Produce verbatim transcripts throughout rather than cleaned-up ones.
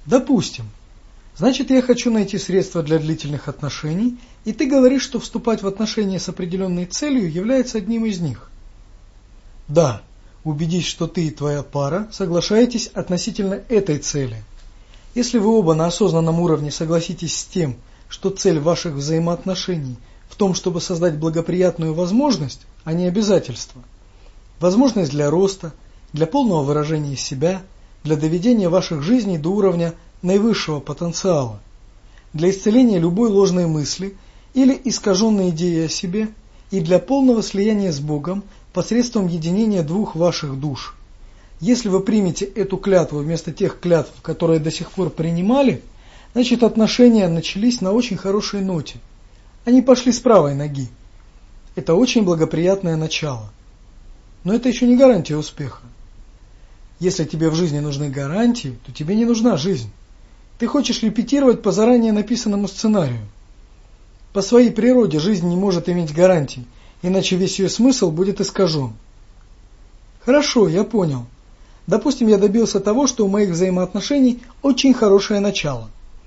Допустим. Значит, я хочу найти средства для длительных отношений, и ты говоришь, что вступать в отношения с определенной целью является одним из них. Да, убедись, что ты и твоя пара соглашаетесь относительно этой цели. Если вы оба на осознанном уровне согласитесь с тем, что цель ваших взаимоотношений в том, чтобы создать благоприятную возможность, а не обязательство, возможность для роста, для полного выражения себя, для доведения ваших жизней до уровня наивысшего потенциала, для исцеления любой ложной мысли или искаженной идеи о себе и для полного слияния с Богом посредством единения двух ваших душ. Если вы примете эту клятву вместо тех клятв, которые до сих пор принимали, значит, отношения начались на очень хорошей ноте. Они пошли с правой ноги. Это очень благоприятное начало. Но это еще не гарантия успеха. Если тебе в жизни нужны гарантии, то тебе не нужна жизнь. Ты хочешь репетировать по заранее написанному сценарию. По своей природе жизнь не может иметь гарантий, иначе весь ее смысл будет искажен. Хорошо, я понял. Допустим, я добился того, что у моих взаимоотношений очень хорошее начало.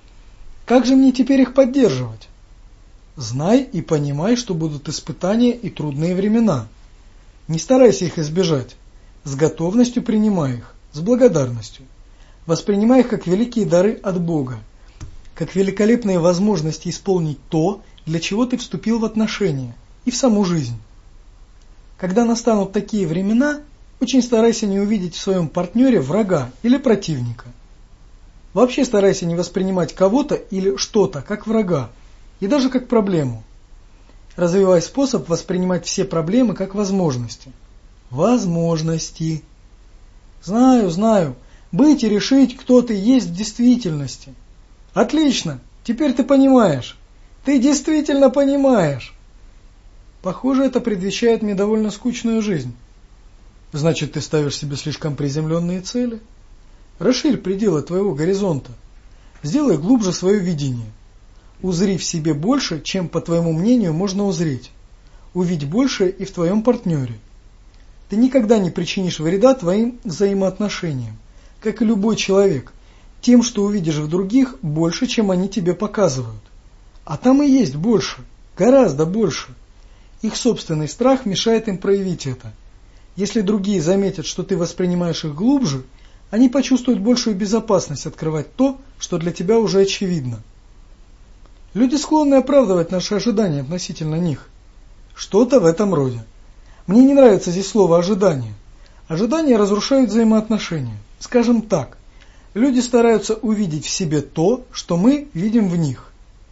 Как же мне теперь их поддерживать? Знай и понимай, что будут испытания и трудные времена. Не старайся их избежать. С готовностью принимай их, с благодарностью. Воспринимай их как великие дары от Бога, как великолепные возможности исполнить то, для чего ты вступил в отношения и в саму жизнь. Когда настанут такие времена, очень старайся не увидеть в своем партнере врага или противника. Вообще старайся не воспринимать кого-то или что-то как врага и даже как проблему. Развивай способ воспринимать все проблемы как возможности. Возможности. Знаю, знаю. Быть и решить, кто ты есть в действительности. Отлично. Теперь ты понимаешь. Ты действительно понимаешь. Похоже, это предвещает мне довольно скучную жизнь. Значит, ты ставишь себе слишком приземленные цели? Расширь пределы твоего горизонта. Сделай глубже свое видение. Узри в себе больше, чем, по твоему мнению, можно узреть. Увидь больше и в твоем партнере. Ты никогда не причинишь вреда твоим взаимоотношениям, как и любой человек, тем, что увидишь в других больше, чем они тебе показывают. А там и есть больше, гораздо больше. Их собственный страх мешает им проявить это. Если другие заметят, что ты воспринимаешь их глубже, они почувствуют большую безопасность открывать то, что для тебя уже очевидно. Люди склонны оправдывать наши ожидания относительно них. Что-то в этом роде. Мне не нравится здесь слово «ожидание». Ожидания разрушают взаимоотношения. Скажем так, люди стараются увидеть в себе то, что мы видим в них.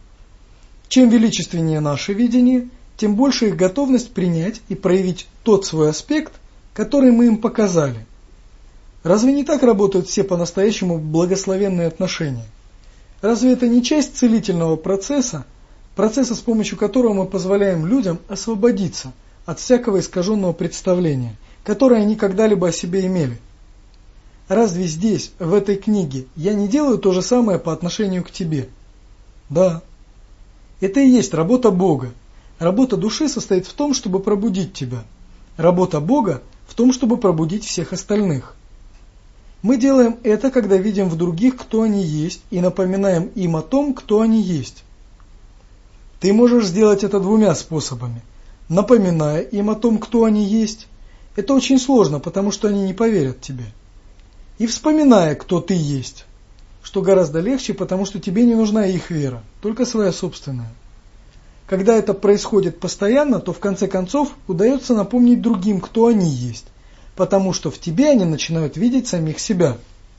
Чем величественнее наше видение, тем больше их готовность принять и проявить тот свой аспект, который мы им показали. Разве не так работают все по-настоящему благословенные отношения? Разве это не часть целительного процесса, процесса, с помощью которого мы позволяем людям освободиться от всякого искаженного представления, которое они когда-либо о себе имели? Разве здесь, в этой книге, я не делаю то же самое по отношению к тебе? Да. Это и есть работа Бога. Работа души состоит в том, чтобы пробудить тебя. Работа Бога в том, чтобы пробудить всех остальных. Мы делаем это, когда видим в других, кто они есть, и напоминаем им о том, кто они есть. Ты можешь сделать это двумя способами. Напоминая им о том, кто они есть. Это очень сложно, потому что они не поверят тебе. И вспоминая, кто ты есть. Что гораздо легче, потому что тебе не нужна их вера, только своя собственная. Когда это происходит постоянно, то в конце концов удается напомнить другим, кто они есть, потому что в тебе они начинают видеть самих себя.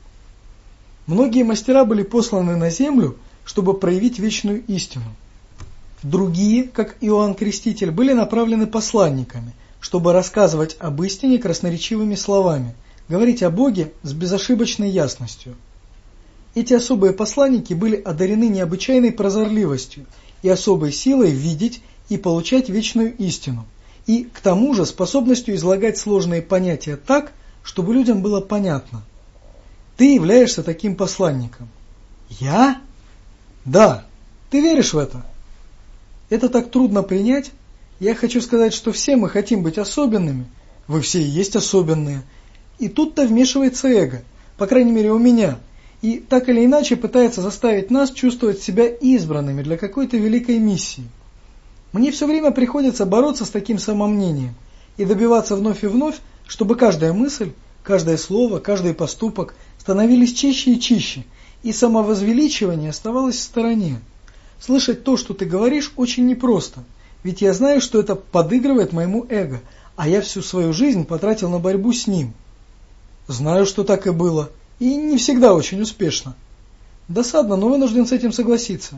Многие мастера были посланы на землю, чтобы проявить вечную истину. Другие, как Иоанн Креститель, были направлены посланниками, чтобы рассказывать об истине красноречивыми словами, говорить о Боге с безошибочной ясностью. Эти особые посланники были одарены необычайной прозорливостью и особой силой видеть и получать вечную истину, и, к тому же, способностью излагать сложные понятия так, чтобы людям было понятно. Ты являешься таким посланником. Я? Да. Ты веришь в это? Это так трудно принять. Я хочу сказать, что все мы хотим быть особенными. Вы все и есть особенные. И тут-то вмешивается эго, по крайней мере у меня. и так или иначе пытается заставить нас чувствовать себя избранными для какой-то великой миссии. Мне все время приходится бороться с таким самомнением и добиваться вновь и вновь, чтобы каждая мысль, каждое слово, каждый поступок становились чище и чище, и самовозвеличивание оставалось в стороне. Слышать то, что ты говоришь, очень непросто, ведь я знаю, что это подыгрывает моему эго, а я всю свою жизнь потратил на борьбу с ним. Знаю, что так и было, и не всегда очень успешно. Досадно, но вынужден с этим согласиться.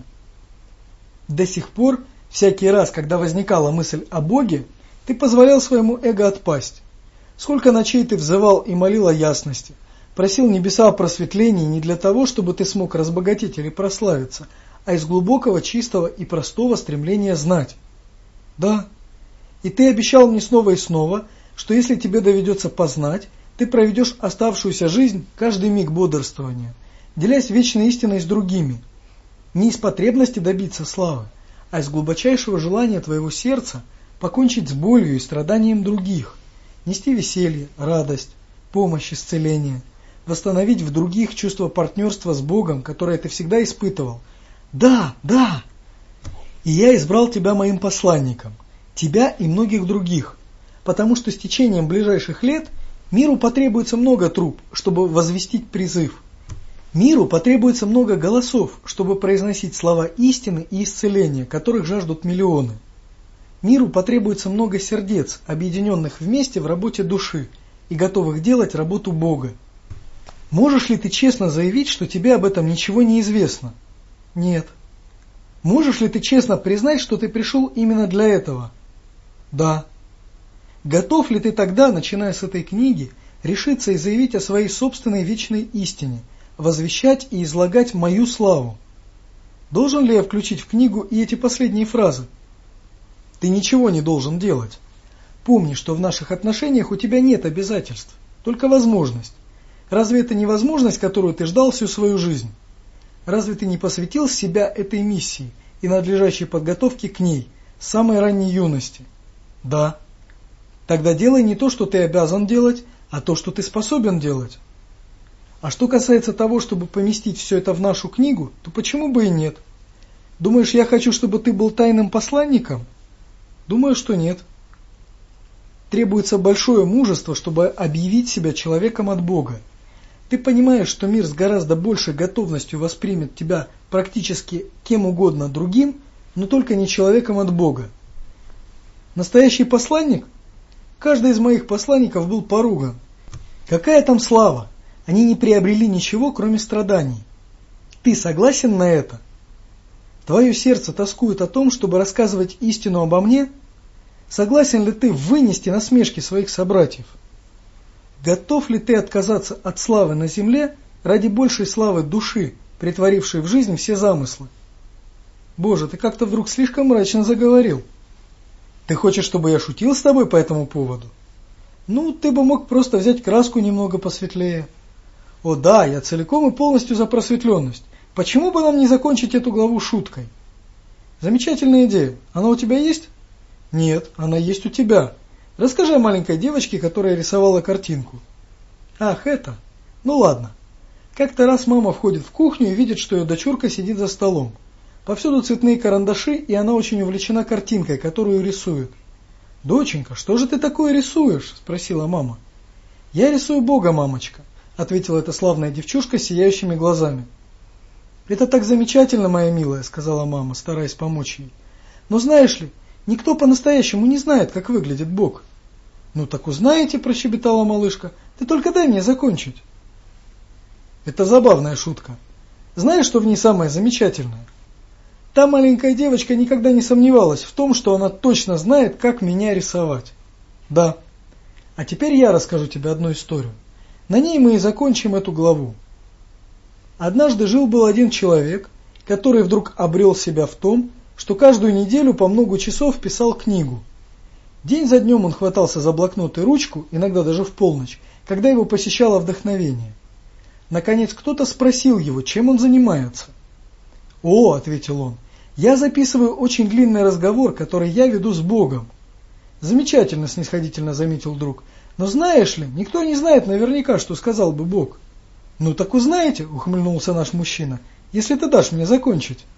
До сих пор, всякий раз, когда возникала мысль о Боге, ты позволял своему эго отпасть. Сколько ночей ты взывал и молил о ясности, просил небеса о просветлении не для того, чтобы ты смог разбогатеть или прославиться, а из глубокого, чистого и простого стремления знать. Да, и ты обещал мне снова и снова, что если тебе доведется познать, ты проведешь оставшуюся жизнь, каждый миг бодрствования, делясь вечной истиной с другими, не из потребности добиться славы, а из глубочайшего желания твоего сердца покончить с болью и страданием других, нести веселье, радость, помощь, исцеление, восстановить в других чувство партнерства с Богом, которое ты всегда испытывал. Да, да! И я избрал тебя моим посланником, тебя и многих других, потому что с течением ближайших лет миру потребуется много труб, чтобы возвестить призыв. Миру потребуется много голосов, чтобы произносить слова истины и исцеления, которых жаждут миллионы. Миру потребуется много сердец, объединенных вместе в работе души и готовых делать работу Бога. Можешь ли ты честно заявить, что тебе об этом ничего не известно? Нет. Можешь ли ты честно признать, что ты пришел именно для этого? Да. Готов ли ты тогда, начиная с этой книги, решиться и заявить о своей собственной вечной истине, возвещать и излагать мою славу? Должен ли я включить в книгу и эти последние фразы? Ты ничего не должен делать. Помни, что в наших отношениях у тебя нет обязательств, только возможность. Разве это не возможность, которую ты ждал всю свою жизнь? Разве ты не посвятил себя этой миссии и надлежащей подготовке к ней с самой ранней юности? Да. Тогда делай не то, что ты обязан делать, а то, что ты способен делать. А что касается того, чтобы поместить все это в нашу книгу, то почему бы и нет? Думаешь, я хочу, чтобы ты был тайным посланником? Думаю, что нет. Требуется большое мужество, чтобы объявить себя человеком от Бога. Ты понимаешь, что мир с гораздо большей готовностью воспримет тебя практически кем угодно другим, но только не человеком от Бога. Настоящий посланник? Каждый из моих посланников был поруган. Какая там слава? Они не приобрели ничего, кроме страданий. Ты согласен на это? Твое сердце тоскует о том, чтобы рассказывать истину обо мне? Согласен ли ты вынести насмешки своих собратьев? Готов ли ты отказаться от славы на земле ради большей славы души, претворившей в жизнь все замыслы? Боже, ты как-то вдруг слишком мрачно заговорил. Ты хочешь, чтобы я шутил с тобой по этому поводу? Ну, ты бы мог просто взять краску немного посветлее. О да, я целиком и полностью за просветленность. Почему бы нам не закончить эту главу шуткой? Замечательная идея. Она у тебя есть? Нет, она есть у тебя. Расскажи о маленькой девочке, которая рисовала картинку. Ах, это? Ну ладно. Как-то раз мама входит в кухню и видит, что ее дочурка сидит за столом. Повсюду цветные карандаши, и она очень увлечена картинкой, которую рисует. «Доченька, что же ты такое рисуешь?» – спросила мама. «Я рисую Бога, мамочка», – ответила эта славная девчушка с сияющими глазами. «Это так замечательно, моя милая», – сказала мама, стараясь помочь ей. «Но знаешь ли, никто по-настоящему не знает, как выглядит Бог». «Ну так узнаете», – прощебетала малышка, – «ты только дай мне закончить». Это забавная шутка. Знаешь, что в ней самое замечательное? Та маленькая девочка никогда не сомневалась в том, что она точно знает, как меня рисовать. Да. А теперь я расскажу тебе одну историю. На ней мы и закончим эту главу. Однажды жил-был один человек, который вдруг обрел себя в том, что каждую неделю по много часов писал книгу. День за днем он хватался за блокнот и ручку, иногда даже в полночь, когда его посещало вдохновение. Наконец кто-то спросил его, чем он занимается. «О», — ответил он, — «я записываю очень длинный разговор, который я веду с Богом». «Замечательно», — снисходительно заметил друг, — «но знаешь ли, никто не знает наверняка, что сказал бы Бог». Ну так узнаете, ухмыльнулся наш мужчина, если ты дашь мне закончить.